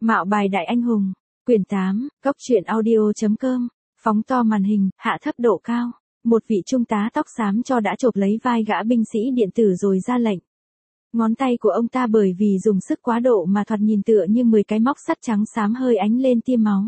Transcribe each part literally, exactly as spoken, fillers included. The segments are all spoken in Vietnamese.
Mạo bài đại anh hùng, quyển tám, góc truyện audio.com, phóng to màn hình, hạ thấp độ cao. Một vị trung tá tóc xám cho đã chộp lấy vai gã binh sĩ điện tử rồi ra lệnh. Ngón tay của ông ta bởi vì dùng sức quá độ mà thoạt nhìn tựa như mười cái móc sắt trắng xám hơi ánh lên tia máu.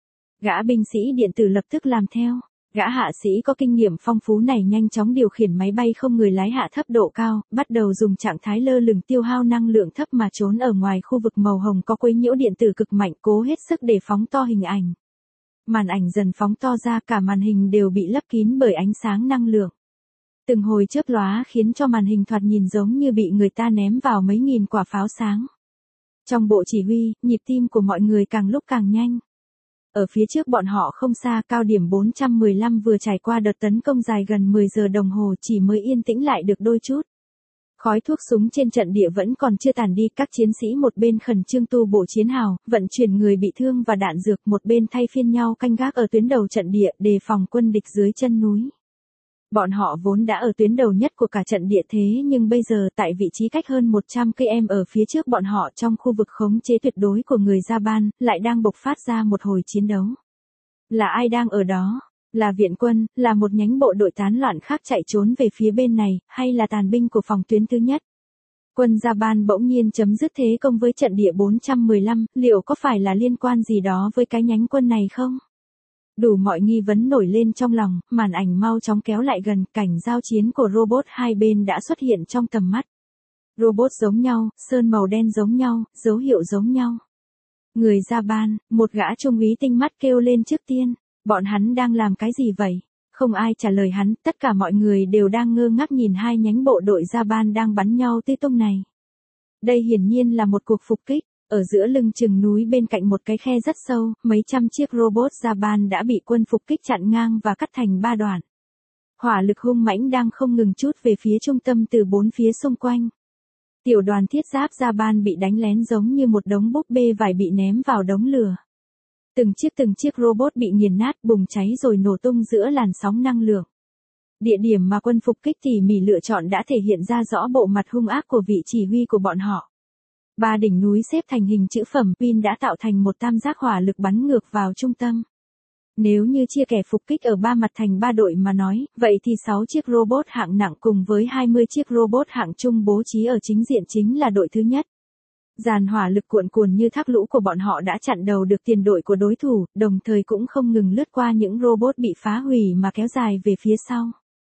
Gã binh sĩ điện tử lập tức làm theo. Gã hạ sĩ có kinh nghiệm phong phú này nhanh chóng điều khiển máy bay không người lái hạ thấp độ cao, bắt đầu dùng trạng thái lơ lửng tiêu hao năng lượng thấp mà trốn ở ngoài khu vực màu hồng có quấy nhiễu điện tử cực mạnh, cố hết sức để phóng to hình ảnh. Màn ảnh dần phóng to ra, cả màn hình đều bị lấp kín bởi ánh sáng năng lượng. Từng hồi chớp lóa khiến cho màn hình thoạt nhìn giống như bị người ta ném vào mấy nghìn quả pháo sáng. Trong bộ chỉ huy, nhịp tim của mọi người càng lúc càng nhanh. Ở phía trước bọn họ không xa, cao điểm bốn trăm mười lăm vừa trải qua đợt tấn công dài gần mười giờ đồng hồ chỉ mới yên tĩnh lại được đôi chút. Khói thuốc súng trên trận địa vẫn còn chưa tàn đi, các chiến sĩ một bên khẩn trương tu bổ chiến hào, vận chuyển người bị thương và đạn dược, một bên thay phiên nhau canh gác ở tuyến đầu trận địa đề phòng quân địch dưới chân núi. Bọn họ vốn đã ở tuyến đầu nhất của cả trận địa thế nhưng bây giờ tại vị trí cách hơn một trăm cây số ở phía trước bọn họ trong khu vực khống chế tuyệt đối của người Japan, lại đang bộc phát ra một hồi chiến đấu. Là ai đang ở đó? Là viện quân, là một nhánh bộ đội tán loạn khác chạy trốn về phía bên này, hay là tàn binh của phòng tuyến thứ nhất? Quân Japan bỗng nhiên chấm dứt thế công với trận địa bốn trăm mười lăm, liệu có phải là liên quan gì đó với cái nhánh quân này không? Đủ mọi nghi vấn nổi lên trong lòng, màn ảnh mau chóng kéo lại gần, cảnh giao chiến của robot hai bên đã xuất hiện trong tầm mắt. Robot giống nhau, sơn màu đen giống nhau, dấu hiệu giống nhau. Người Japan, một gã trung úy tinh mắt kêu lên trước tiên, bọn hắn đang làm cái gì vậy? Không ai trả lời hắn, tất cả mọi người đều đang ngơ ngác nhìn hai nhánh bộ đội Japan đang bắn nhau tươi tung này. Đây hiển nhiên là một cuộc phục kích. Ở giữa lưng chừng núi bên cạnh một cái khe rất sâu, mấy trăm chiếc robot Japan đã bị quân phục kích chặn ngang và cắt thành ba đoạn. Hỏa lực hung mãnh đang không ngừng trút về phía trung tâm từ bốn phía xung quanh. Tiểu đoàn thiết giáp Japan bị đánh lén giống như một đống búp bê vải bị ném vào đống lửa. Từng chiếc từng chiếc robot bị nghiền nát, bùng cháy rồi nổ tung giữa làn sóng năng lượng. Địa điểm mà quân phục kích tỉ mỉ lựa chọn đã thể hiện ra rõ bộ mặt hung ác của vị chỉ huy của bọn họ. Ba đỉnh núi xếp thành hình chữ phẩm pin đã tạo thành một tam giác hỏa lực bắn ngược vào trung tâm. Nếu như chia kẻ phục kích ở ba mặt thành ba đội mà nói, vậy thì sáu chiếc robot hạng nặng cùng với hai mươi chiếc robot hạng trung bố trí ở chính diện chính là đội thứ nhất. Dàn hỏa lực cuồn cuộn như thác lũ của bọn họ đã chặn đầu được tiền đội của đối thủ, đồng thời cũng không ngừng lướt qua những robot bị phá hủy mà kéo dài về phía sau.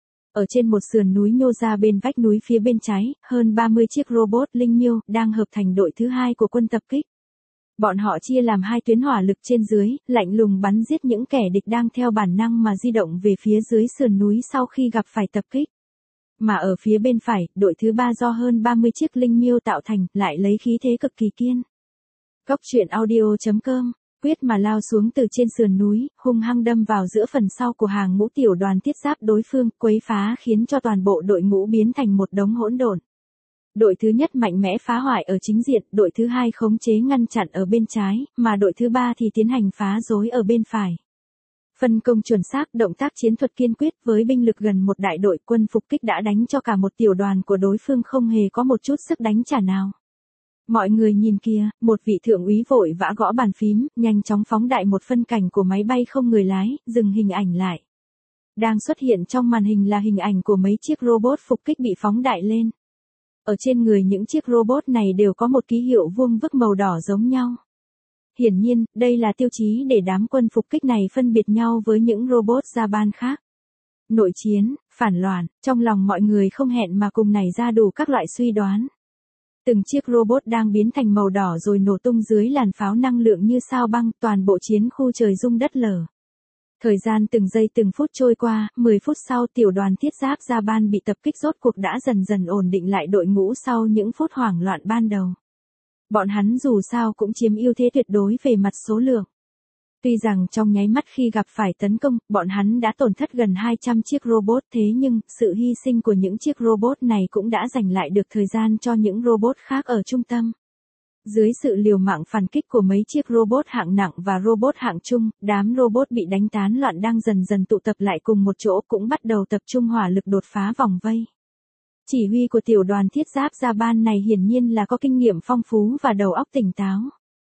Ở trên một sườn núi nhô ra bên vách núi phía bên trái, hơn ba mươi chiếc robot linh miêu đang hợp thành đội thứ hai của quân tập kích. Bọn họ chia làm hai tuyến hỏa lực trên dưới, lạnh lùng bắn giết những kẻ địch đang theo bản năng mà di động về phía dưới sườn núi sau khi gặp phải tập kích. Mà ở phía bên phải, đội thứ ba do hơn ba mươi chiếc linh miêu tạo thành, lại lấy khí thế cực kỳ kiên. Góc truyện audio.com, quyết mà lao xuống từ trên sườn núi, hung hăng đâm vào giữa phần sau của hàng ngũ tiểu đoàn thiết giáp đối phương, quấy phá khiến cho toàn bộ đội ngũ biến thành một đống hỗn độn. Đội thứ nhất mạnh mẽ phá hoại ở chính diện, đội thứ hai khống chế ngăn chặn ở bên trái, mà đội thứ ba thì tiến hành phá rối ở bên phải. Phân công chuẩn xác, động tác chiến thuật kiên quyết, với binh lực gần một đại đội, quân phục kích đã đánh cho cả một tiểu đoàn của đối phương không hề có một chút sức đánh trả nào. Mọi người nhìn kìa, một vị thượng úy vội vã gõ bàn phím, nhanh chóng phóng đại một phân cảnh của máy bay không người lái, dừng hình ảnh lại. Đang xuất hiện trong màn hình là hình ảnh của mấy chiếc robot phục kích bị phóng đại lên. Ở trên người những chiếc robot này đều có một ký hiệu vuông vức màu đỏ giống nhau. Hiển nhiên, đây là tiêu chí để đám quân phục kích này phân biệt nhau với những robot Japan khác. Nội chiến, phản loạn, trong lòng mọi người không hẹn mà cùng nảy ra đủ các loại suy đoán. Từng chiếc robot đang biến thành màu đỏ rồi nổ tung dưới làn pháo năng lượng như sao băng, toàn bộ chiến khu trời rung đất lở. Thời gian từng giây từng phút trôi qua, mười phút sau tiểu đoàn thiết giáp Japan bị tập kích rốt cuộc đã dần dần ổn định lại đội ngũ sau những phút hoảng loạn ban đầu. Bọn hắn dù sao cũng chiếm ưu thế tuyệt đối về mặt số lượng. Tuy rằng trong nháy mắt khi gặp phải tấn công, bọn hắn đã tổn thất gần hai trăm chiếc robot, thế nhưng, sự hy sinh của những chiếc robot này cũng đã giành lại được thời gian cho những robot khác ở trung tâm. Dưới sự liều mạng phản kích của mấy chiếc robot hạng nặng và robot hạng trung, đám robot bị đánh tán loạn đang dần dần tụ tập lại cùng một chỗ cũng bắt đầu tập trung hỏa lực đột phá vòng vây. Chỉ huy của tiểu đoàn thiết giáp Japan này hiển nhiên là có kinh nghiệm phong phú và đầu óc tỉnh táo.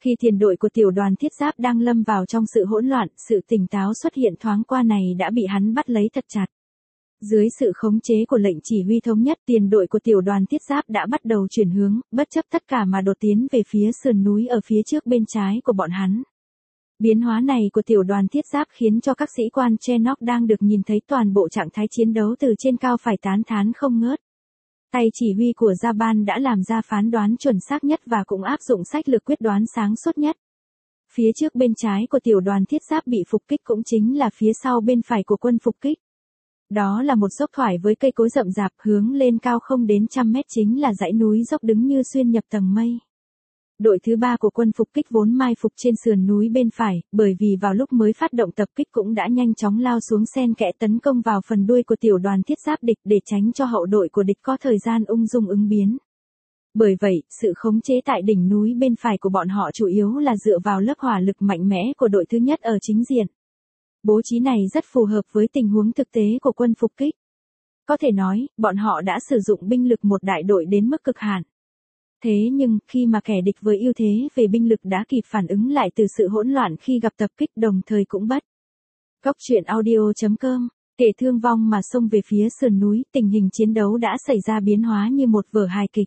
Khi tiền đội của tiểu đoàn thiết giáp đang lâm vào trong sự hỗn loạn, sự tỉnh táo xuất hiện thoáng qua này đã bị hắn bắt lấy thật chặt. Dưới sự khống chế của lệnh chỉ huy thống nhất, tiền đội của tiểu đoàn thiết giáp đã bắt đầu chuyển hướng, bất chấp tất cả mà đột tiến về phía sườn núi ở phía trước bên trái của bọn hắn. Biến hóa này của tiểu đoàn thiết giáp khiến cho các sĩ quan Chenock đang được nhìn thấy toàn bộ trạng thái chiến đấu từ trên cao phải tán thán không ngớt. Tay chỉ huy của Jaban đã làm ra phán đoán chuẩn xác nhất và cũng áp dụng sách lược quyết đoán sáng suốt nhất. Phía trước bên trái của tiểu đoàn thiết giáp bị phục kích cũng chính là phía sau bên phải của quân phục kích. Đó là một dốc thoải với cây cối rậm rạp hướng lên cao không đến trăm mét, chính là dãy núi dốc đứng như xuyên nhập tầng mây. Đội thứ ba của quân phục kích vốn mai phục trên sườn núi bên phải, bởi vì vào lúc mới phát động tập kích cũng đã nhanh chóng lao xuống xen kẽ tấn công vào phần đuôi của tiểu đoàn thiết giáp địch để tránh cho hậu đội của địch có thời gian ung dung ứng biến. Bởi vậy, sự khống chế tại đỉnh núi bên phải của bọn họ chủ yếu là dựa vào lớp hỏa lực mạnh mẽ của đội thứ nhất ở chính diện. Bố trí này rất phù hợp với tình huống thực tế của quân phục kích. Có thể nói, bọn họ đã sử dụng binh lực một đại đội đến mức cực hạn. Thế nhưng, khi mà kẻ địch với ưu thế về binh lực đã kịp phản ứng lại từ sự hỗn loạn khi gặp tập kích, đồng thời cũng bất. Góc truyện audio chấm com, kể thương vong mà xông về phía sườn núi, tình hình chiến đấu đã xảy ra biến hóa như một vở hài kịch.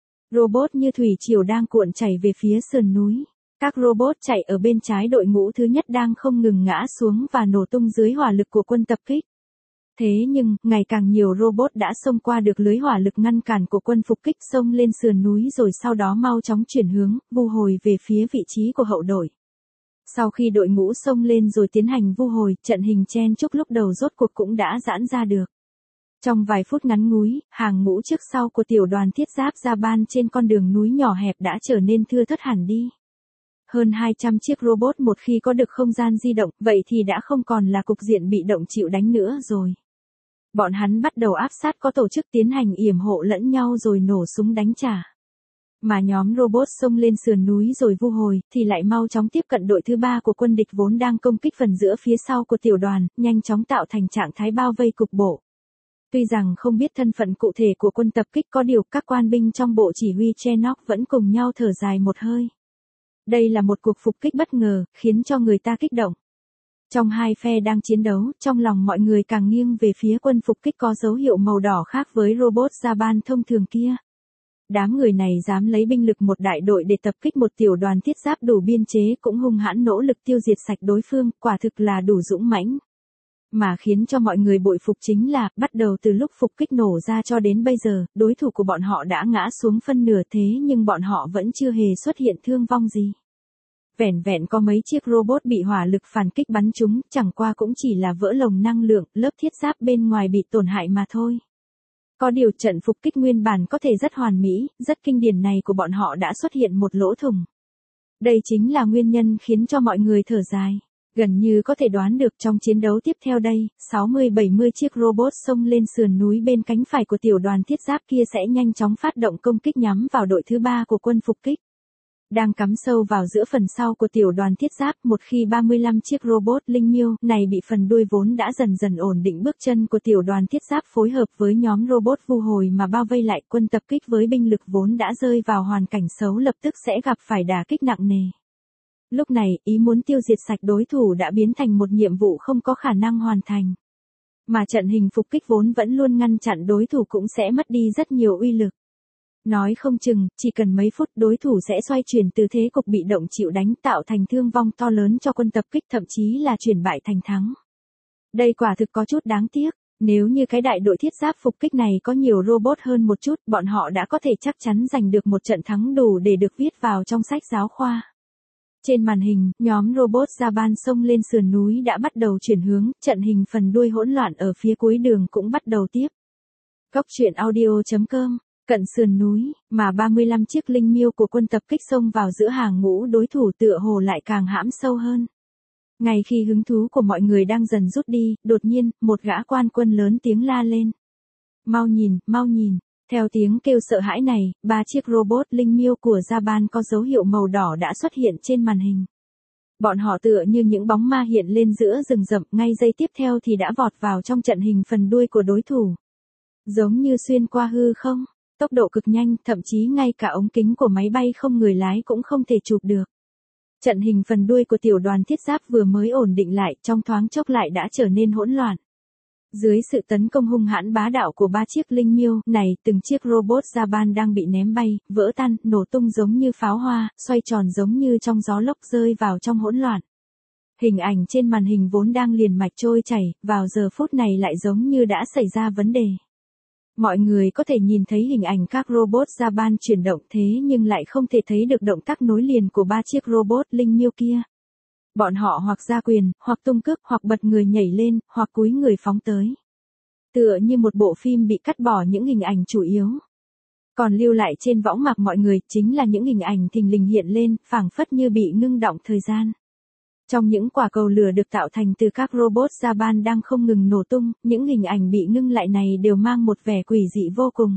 Robot như thủy triều đang cuộn chảy về phía sườn núi. Các robot chạy ở bên trái đội ngũ thứ nhất đang không ngừng ngã xuống và nổ tung dưới hỏa lực của quân tập kích. Thế nhưng, ngày càng nhiều robot đã xông qua được lưới hỏa lực ngăn cản của quân phục kích, xông lên sườn núi rồi sau đó mau chóng chuyển hướng, vu hồi về phía vị trí của hậu đội. Sau khi đội ngũ xông lên rồi tiến hành vu hồi, trận hình chen chúc lúc đầu rốt cuộc cũng đã giãn ra được. Trong vài phút ngắn ngủi, hàng ngũ trước sau của tiểu đoàn thiết giáp Jaban trên con đường núi nhỏ hẹp đã trở nên thưa thớt hẳn đi. Hơn hai trăm chiếc robot một khi có được không gian di động, vậy thì đã không còn là cục diện bị động chịu đánh nữa rồi. Bọn hắn bắt đầu áp sát có tổ chức tiến hành yểm hộ lẫn nhau rồi nổ súng đánh trả. Mà nhóm robot xông lên sườn núi rồi vu hồi, thì lại mau chóng tiếp cận đội thứ ba của quân địch vốn đang công kích phần giữa phía sau của tiểu đoàn, nhanh chóng tạo thành trạng thái bao vây cục bộ. Tuy rằng không biết thân phận cụ thể của quân tập kích, có điều các quan binh trong bộ chỉ huy Chenock vẫn cùng nhau thở dài một hơi. Đây là một cuộc phục kích bất ngờ, khiến cho người ta kích động. Trong hai phe đang chiến đấu, trong lòng mọi người càng nghiêng về phía quân phục kích có dấu hiệu màu đỏ khác với robot Jaban thông thường kia. Đám người này dám lấy binh lực một đại đội để tập kích một tiểu đoàn thiết giáp đủ biên chế, cũng hung hãn nỗ lực tiêu diệt sạch đối phương, quả thực là đủ dũng mãnh. Mà khiến cho mọi người bội phục chính là, bắt đầu từ lúc phục kích nổ ra cho đến bây giờ, đối thủ của bọn họ đã ngã xuống phân nửa, thế nhưng bọn họ vẫn chưa hề xuất hiện thương vong gì. Vẻn vẹn có mấy chiếc robot bị hỏa lực phản kích bắn trúng, chẳng qua cũng chỉ là vỡ lồng năng lượng, lớp thiết giáp bên ngoài bị tổn hại mà thôi. Có điều trận phục kích nguyên bản có thể rất hoàn mỹ, rất kinh điển này của bọn họ đã xuất hiện một lỗ thủng. Đây chính là nguyên nhân khiến cho mọi người thở dài. Gần như có thể đoán được trong chiến đấu tiếp theo đây, sáu mươi bảy mươi chiếc robot xông lên sườn núi bên cánh phải của tiểu đoàn thiết giáp kia sẽ nhanh chóng phát động công kích nhắm vào đội thứ ba của quân phục kích. Đang cắm sâu vào giữa phần sau của tiểu đoàn thiết giáp, một khi ba mươi lăm chiếc robot linh miêu này bị phần đuôi vốn đã dần dần ổn định bước chân của tiểu đoàn thiết giáp phối hợp với nhóm robot vu hồi mà bao vây lại, quân tập kích với binh lực vốn đã rơi vào hoàn cảnh xấu lập tức sẽ gặp phải đả kích nặng nề. Lúc này, ý muốn tiêu diệt sạch đối thủ đã biến thành một nhiệm vụ không có khả năng hoàn thành. Mà trận hình phục kích vốn vẫn luôn ngăn chặn đối thủ cũng sẽ mất đi rất nhiều uy lực. Nói không chừng, chỉ cần mấy phút đối thủ sẽ xoay chuyển từ thế cục bị động chịu đánh, tạo thành thương vong to lớn cho quân tập kích, thậm chí là chuyển bại thành thắng. Đây quả thực có chút đáng tiếc. Nếu như cái đại đội thiết giáp phục kích này có nhiều robot hơn một chút, bọn họ đã có thể chắc chắn giành được một trận thắng đủ để được viết vào trong sách giáo khoa. Trên màn hình, nhóm robot Jaban xông lên sườn núi đã bắt đầu chuyển hướng, trận hình phần đuôi hỗn loạn ở phía cuối đường cũng bắt đầu tiếp. Góc truyện audio chấm com, cận sườn núi, mà ba mươi lăm chiếc linh miêu của quân tập kích xông vào giữa hàng ngũ đối thủ tựa hồ lại càng hãm sâu hơn. Ngay khi hứng thú của mọi người đang dần rút đi, đột nhiên, một gã quan quân lớn tiếng la lên. Mau nhìn, mau nhìn. Theo tiếng kêu sợ hãi này, ba chiếc robot linh miêu của Jaban có dấu hiệu màu đỏ đã xuất hiện trên màn hình. Bọn họ tựa như những bóng ma hiện lên giữa rừng rậm, ngay giây tiếp theo thì đã vọt vào trong trận hình phần đuôi của đối thủ. Giống như xuyên qua hư không, tốc độ cực nhanh, thậm chí ngay cả ống kính của máy bay không người lái cũng không thể chụp được. Trận hình phần đuôi của tiểu đoàn thiết giáp vừa mới ổn định lại, trong thoáng chốc lại đã trở nên hỗn loạn. Dưới sự tấn công hung hãn bá đạo của ba chiếc linh miêu này, từng chiếc robot Japan đang bị ném bay, vỡ tan, nổ tung giống như pháo hoa, xoay tròn giống như trong gió lốc rơi vào trong hỗn loạn. Hình ảnh trên màn hình vốn đang liền mạch trôi chảy, vào giờ phút này lại giống như đã xảy ra vấn đề. Mọi người có thể nhìn thấy hình ảnh các robot Japan chuyển động thế nhưng lại không thể thấy được động tác nối liền của ba chiếc robot linh miêu kia. Bọn họ hoặc ra quyền, hoặc tung cước, hoặc bật người nhảy lên, hoặc cúi người phóng tới. Tựa như một bộ phim bị cắt bỏ những hình ảnh chủ yếu. Còn lưu lại trên võng mạc mọi người chính là những hình ảnh thình lình hiện lên, phảng phất như bị ngưng đọng thời gian. Trong những quả cầu lửa được tạo thành từ các robot Japan đang không ngừng nổ tung, những hình ảnh bị ngưng lại này đều mang một vẻ quỷ dị vô cùng.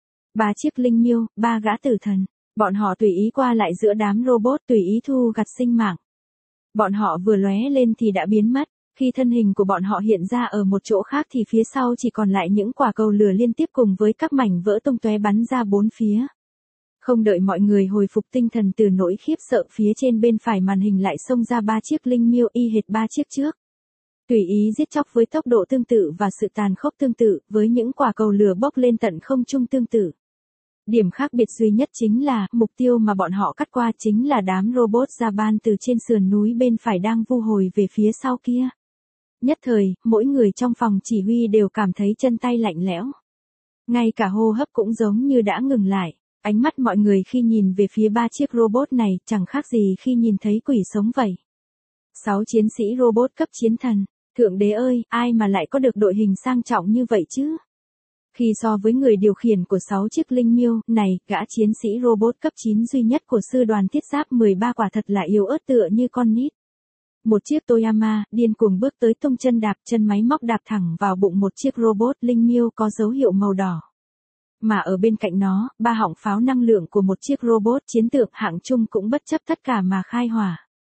Ba chiếc linh miêu, ba gã tử thần, bọn họ tùy ý qua lại giữa đám robot, tùy ý thu gặt sinh mạng. Bọn họ vừa lóe lên thì đã biến mất, khi thân hình của bọn họ hiện ra ở một chỗ khác thì phía sau chỉ còn lại những quả cầu lửa liên tiếp cùng với các mảnh vỡ tung tóe bắn ra bốn phía. Không đợi mọi người hồi phục tinh thần từ nỗi khiếp sợ, phía trên bên phải màn hình lại xông ra ba chiếc linh miêu y hệt ba chiếc trước. Tùy ý giết chóc với tốc độ tương tự và sự tàn khốc tương tự, với những quả cầu lửa bốc lên tận không trung tương tự. Điểm khác biệt duy nhất chính là, mục tiêu mà bọn họ cắt qua chính là đám robot Japan từ trên sườn núi bên phải đang vu hồi về phía sau kia. Nhất thời, mỗi người trong phòng chỉ huy đều cảm thấy chân tay lạnh lẽo. Ngay cả hô hấp cũng giống như đã ngừng lại. Ánh mắt mọi người khi nhìn về phía ba chiếc robot này chẳng khác gì khi nhìn thấy quỷ sống vậy. Sáu chiến sĩ robot cấp chiến thần, thượng đế ơi, ai mà lại có được đội hình sang trọng như vậy chứ? Khi so với người điều khiển của sáu chiếc linh miêu này, gã chiến sĩ robot cấp chín duy nhất của sư đoàn thiết giáp mười ba quả thật là yếu ớt tựa như con nít. Một chiếc Toyama, điên cuồng bước tới tung chân đạp, chân máy móc đạp thẳng vào bụng một chiếc robot linh miêu có dấu hiệu màu đỏ. Mà ở bên cạnh nó, ba họng pháo năng lượng của một chiếc robot chiến tượng hạng trung cũng bất chấp tất cả mà khai hỏa.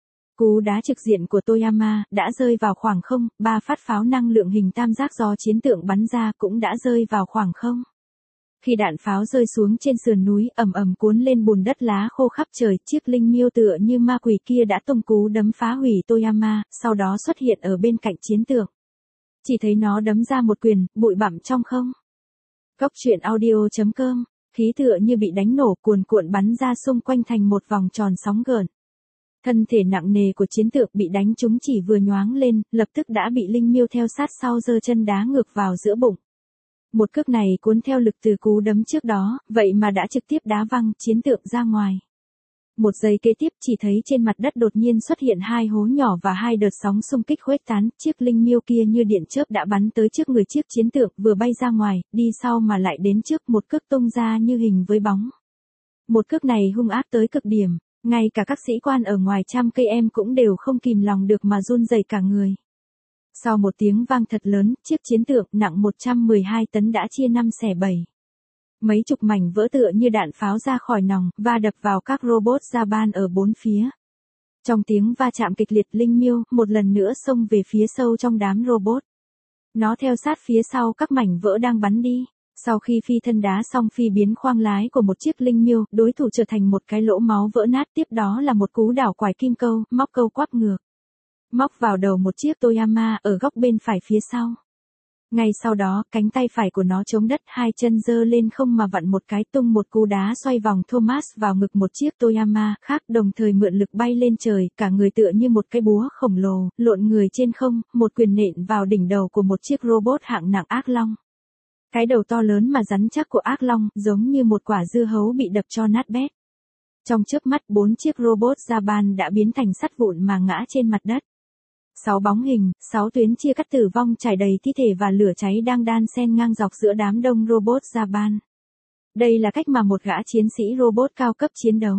Cú đá trực diện của Toyama đã rơi vào khoảng không, ba phát pháo năng lượng hình tam giác do chiến tượng bắn ra cũng đã rơi vào khoảng không. Khi đạn pháo rơi xuống trên sườn núi, ầm ầm cuốn lên bùn đất lá khô khắp trời, chiếc linh miêu tựa như ma quỷ kia đã tung cú đấm phá hủy Toyama, sau đó xuất hiện ở bên cạnh chiến tượng. Chỉ thấy nó đấm ra một quyền, bụi bặm trong không. Góc truyện audio chấm com, khí tựa như bị đánh nổ, cuồn cuộn bắn ra xung quanh thành một vòng tròn sóng gợn. Thân thể nặng nề của chiến tượng bị đánh trúng chỉ vừa nhoáng lên, lập tức đã bị linh miêu theo sát sau giơ chân đá ngược vào giữa bụng. Một cước này cuốn theo lực từ cú đấm trước đó, vậy mà đã trực tiếp đá văng chiến tượng ra ngoài. Một giây kế tiếp chỉ thấy trên mặt đất đột nhiên xuất hiện hai hố nhỏ và hai đợt sóng xung kích khuếch tán, chiếc linh miêu kia như điện chớp đã bắn tới trước người chiếc chiến tượng, vừa bay ra ngoài, đi sau mà lại đến trước, một cước tung ra như hình với bóng. Một cước này hung ác tới cực điểm, ngay cả các sĩ quan ở ngoài trăm cây em cũng đều không kìm lòng được mà run rẩy cả người. Sau một tiếng vang thật lớn, chiếc chiến tượng nặng một trăm mười hai tấn đã chia năm xẻ bảy. Mấy chục mảnh vỡ tựa như đạn pháo ra khỏi nòng, va đập vào các robot Japan ở bốn phía. Trong tiếng va chạm kịch liệt, linh miêu một lần nữa xông về phía sâu trong đám robot. Nó theo sát phía sau các mảnh vỡ đang bắn đi. Sau khi phi thân đá xong phi biến khoang lái của một chiếc linh miêu, đối thủ trở thành một cái lỗ máu vỡ nát, tiếp đó là một cú đảo quải kim câu, móc câu quắp ngược. Móc vào đầu một chiếc Toyama ở góc bên phải phía sau. Ngay sau đó, cánh tay phải của nó chống đất, hai chân giơ lên không mà vặn một cái, tung một cú đá xoay vòng Thomas vào ngực một chiếc Toyama khác, đồng thời mượn lực bay lên trời, cả người tựa như một cái búa khổng lồ, lộn người trên không, một quyền nện vào đỉnh đầu của một chiếc robot hạng nặng ác long. Cái đầu to lớn mà rắn chắc của ác long, giống như một quả dưa hấu bị đập cho nát bét. Trong chớp mắt, bốn chiếc robot Japan đã biến thành sắt vụn mà ngã trên mặt đất. Sáu bóng hình, sáu tuyến chia cắt tử vong trải đầy thi thể và lửa cháy đang đan xen ngang dọc giữa đám đông robot Japan. Đây là cách mà một gã chiến sĩ robot cao cấp chiến đấu.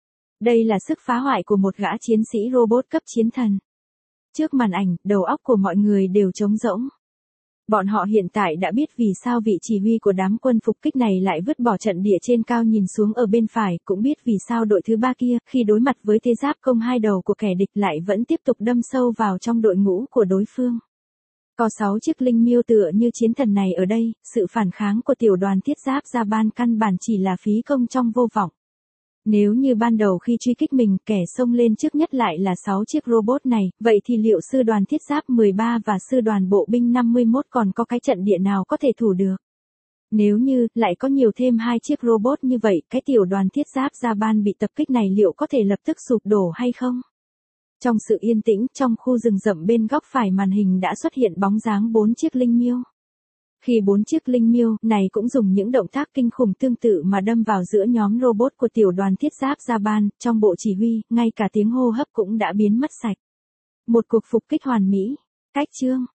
Đây là sức phá hoại của một gã chiến sĩ robot cấp chiến thần. Trước màn ảnh, đầu óc của mọi người đều trống rỗng. Bọn họ hiện tại đã biết vì sao vị chỉ huy của đám quân phục kích này lại vứt bỏ trận địa trên cao nhìn xuống ở bên phải, cũng biết vì sao đội thứ ba kia, khi đối mặt với thế giáp công hai đầu của kẻ địch lại vẫn tiếp tục đâm sâu vào trong đội ngũ của đối phương. Có sáu chiếc linh miêu tựa như chiến thần này ở đây, sự phản kháng của tiểu đoàn thiết giáp Japan căn bản chỉ là phí công trong vô vọng. Nếu như ban đầu khi truy kích mình, kẻ xông lên trước nhất lại là sáu chiếc robot này, vậy thì liệu sư đoàn thiết giáp mười ba và sư đoàn bộ binh năm mươi mốt còn có cái trận địa nào có thể thủ được? Nếu như, lại có nhiều thêm hai chiếc robot như vậy, cái tiểu đoàn thiết giáp Japan bị tập kích này liệu có thể lập tức sụp đổ hay không? Trong sự yên tĩnh, trong khu rừng rậm bên góc phải màn hình đã xuất hiện bóng dáng bốn chiếc linh miêu. Khi bốn chiếc linh miêu này cũng dùng những động tác kinh khủng tương tự mà đâm vào giữa nhóm robot của tiểu đoàn thiết giáp Japan, trong bộ chỉ huy, ngay cả tiếng hô hấp cũng đã biến mất sạch. Một cuộc phục kích hoàn mỹ. Cách chương